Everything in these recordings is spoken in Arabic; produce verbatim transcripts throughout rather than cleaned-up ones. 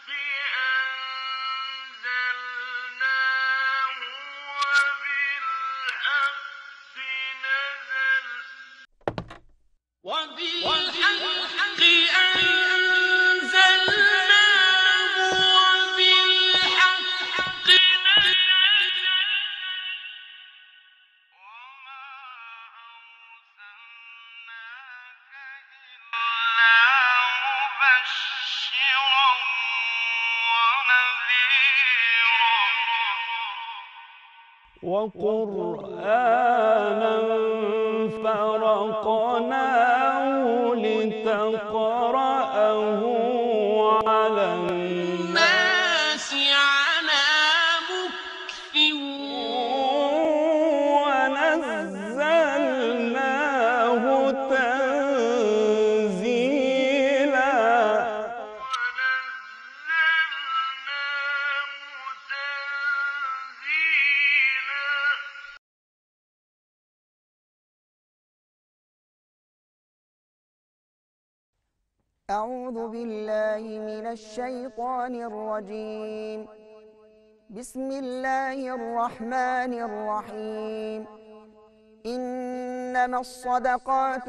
أنزلناه وبالحق نزل وبالحق أنزلناه وبالحق نزل وما أرسلناك إلا مبشرا ونذيرا وقرآنا فرقناه لتقرأه على الناس على مكث ونزلناه تنزيلا ونزلناه تنزيلا أعوذ بالله من الشيطان الرجيم. بسم الله الرحمن الرحيم. إنما الصدقات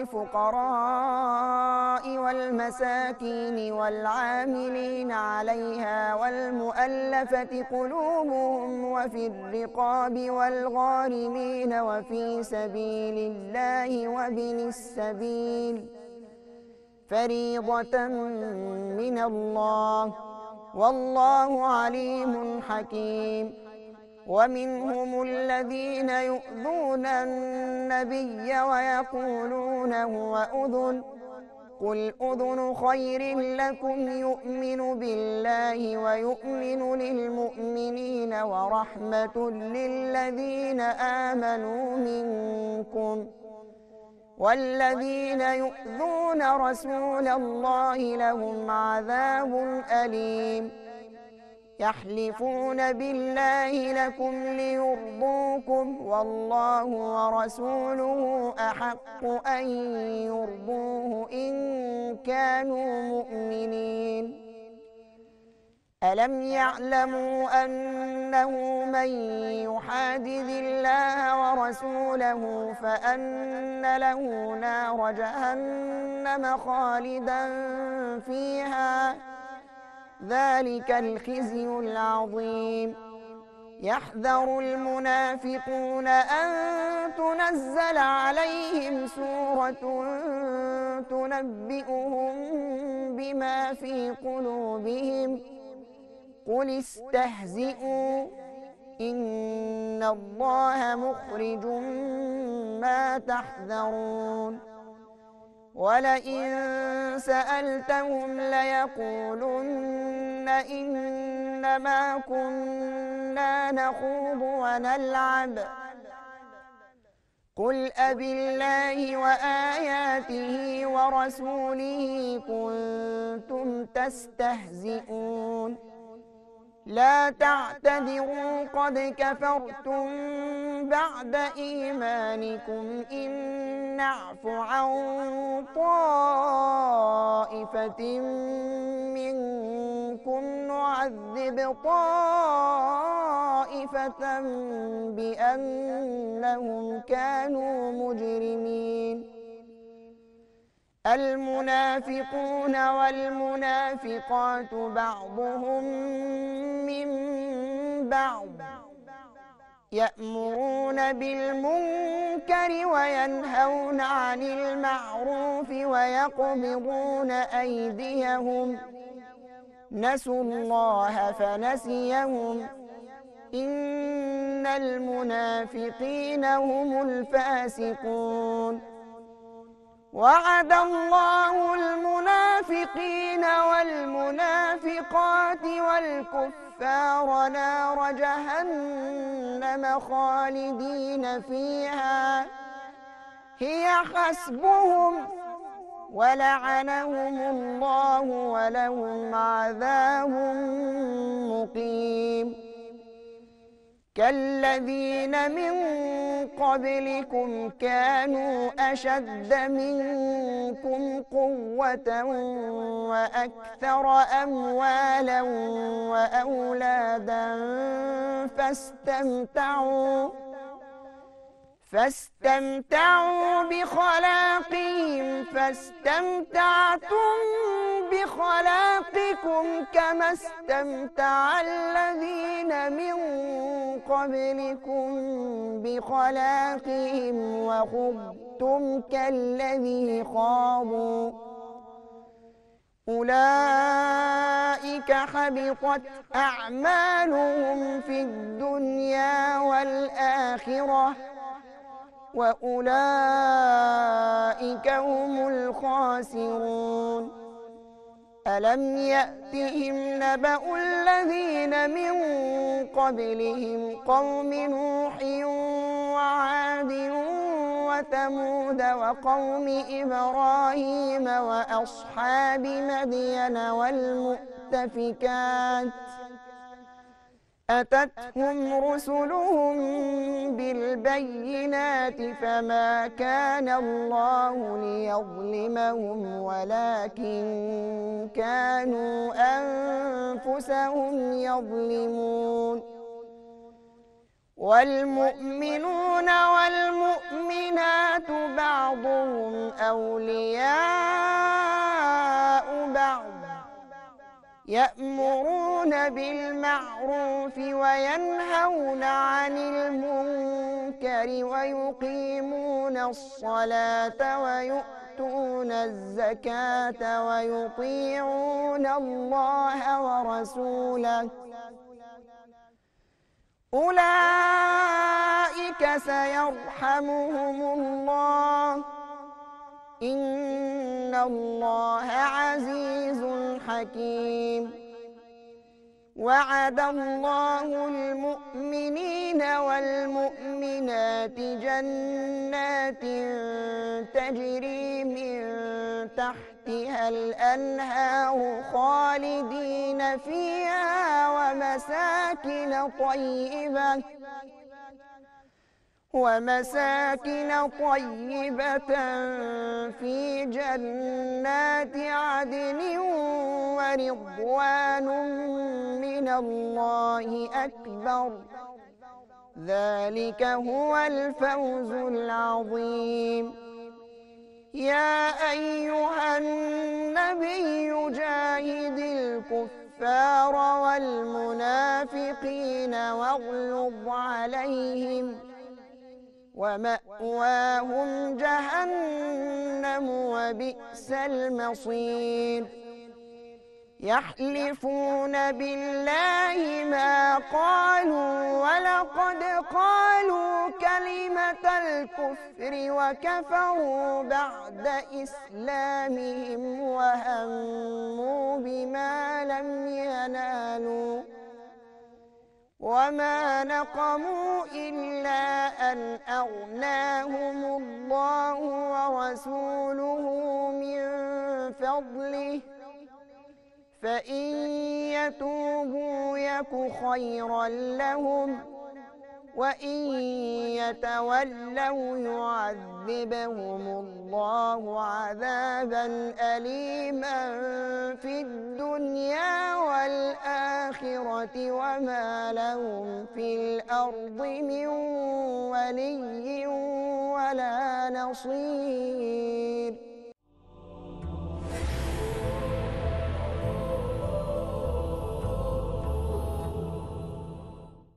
للفقراء والمساكين والعاملين عليها والمؤلفة قلوبهم وفي الرقاب والغارمين وفي سبيل الله وابن السبيل فريضة من الله والله عليم حكيم. ومنهم الذين يؤذون النبي ويقولون هو أذن قل أذن خير لكم يؤمن بالله ويؤمن للمؤمنين ورحمة للذين آمنوا منكم والذين يؤذون رسول الله لهم عذاب أليم. يحلفون بالله لكم ليرضوكم والله ورسوله أحق أن يرضوه إن كانوا مؤمنين. ألم يعلموا أنه من يحادد الله ورسوله فأن له نار جهنم خالدا فيها ذلك الخزي العظيم. يحذر المنافقون أن تنزل عليهم سورة تنبئهم بما في قلوبهم قل استهزئوا إن الله مخرج ما تحذرون. ولئن سألتهم ليقولن إنما كنا نخوض ونلعب قل أبالله وآياته ورسوله كنتم تستهزئون لا تعتذروا قد كفرتم بعد إيمانكم إن نعف عن طائفة منكم نعذب طائفة بأنهم كانوا مجرمين. المنافقون والمنافقات بعضهم من بعض يأمرون بالمنكر وينهون عن المعروف ويقبضون أيديهم نسوا الله فنسيهم إن المنافقين هم الفاسقون. وعد الله المنافقين والمنافقات والكفار نار جهنم خالدين فيها هي حسبهم ولعنهم الله ولهم عذاب مقيم. كالذين من قبلكم كانوا أشد منكم قوة وأكثر أموالا وأولادا فاستمتعوا فاستمتعوا بخلاقهم فاستمتعتم بخلاقكم كما استمتع الذين من قبلكم بخلاقهم وخضتم كالذي خاضوا أولئك حبطت أعمالهم في الدنيا والآخرة وأولئك هم الخاسرون ألم يأتهم نبأ الذين من قبلهم قوم نوح وعاد وثمود وقوم إبراهيم وأصحاب مدين والمؤتفكات أتتهم رسلهم بالبينات فما كان الله ليظلمهم ولكن كانوا أنفسهم يظلمون والمؤمنون والمؤمنات بعضهم أولياء بعض يأمرون بالمعروف وينهون عن المنكر ويقيمون الصلاة ويؤتون الزكاة ويطيعون الله ورسوله أولئك سيرحمهم الله إن الله عزيز حكيم وعد الله المؤمنين والمؤمنات جنات تجري من تحتها الأنهار خالدين فيها ومساكن طيبة ومساكن طيبة في جنات عدن ورضوان من الله أكبر ذلك هو الفوز العظيم يا أيها النبي جاهد الكفار والمنافقين واغلظ عليهم ومأواهم جهنم وبئس المصير يحلفون بالله ما قالوا ولقد قالوا كلمة الكفر وكفروا بعد إسلامهم وهموا بما لم ينالوا وما نقموا إلا أن أغناهم الله ورسوله من فضله فإن يتوبوا يك خيرا لهم وإن يتولوا يعذبهم الله عذابا أليما في الدنيا والآخرة وما لهم في الأرض من ولي ولا نصير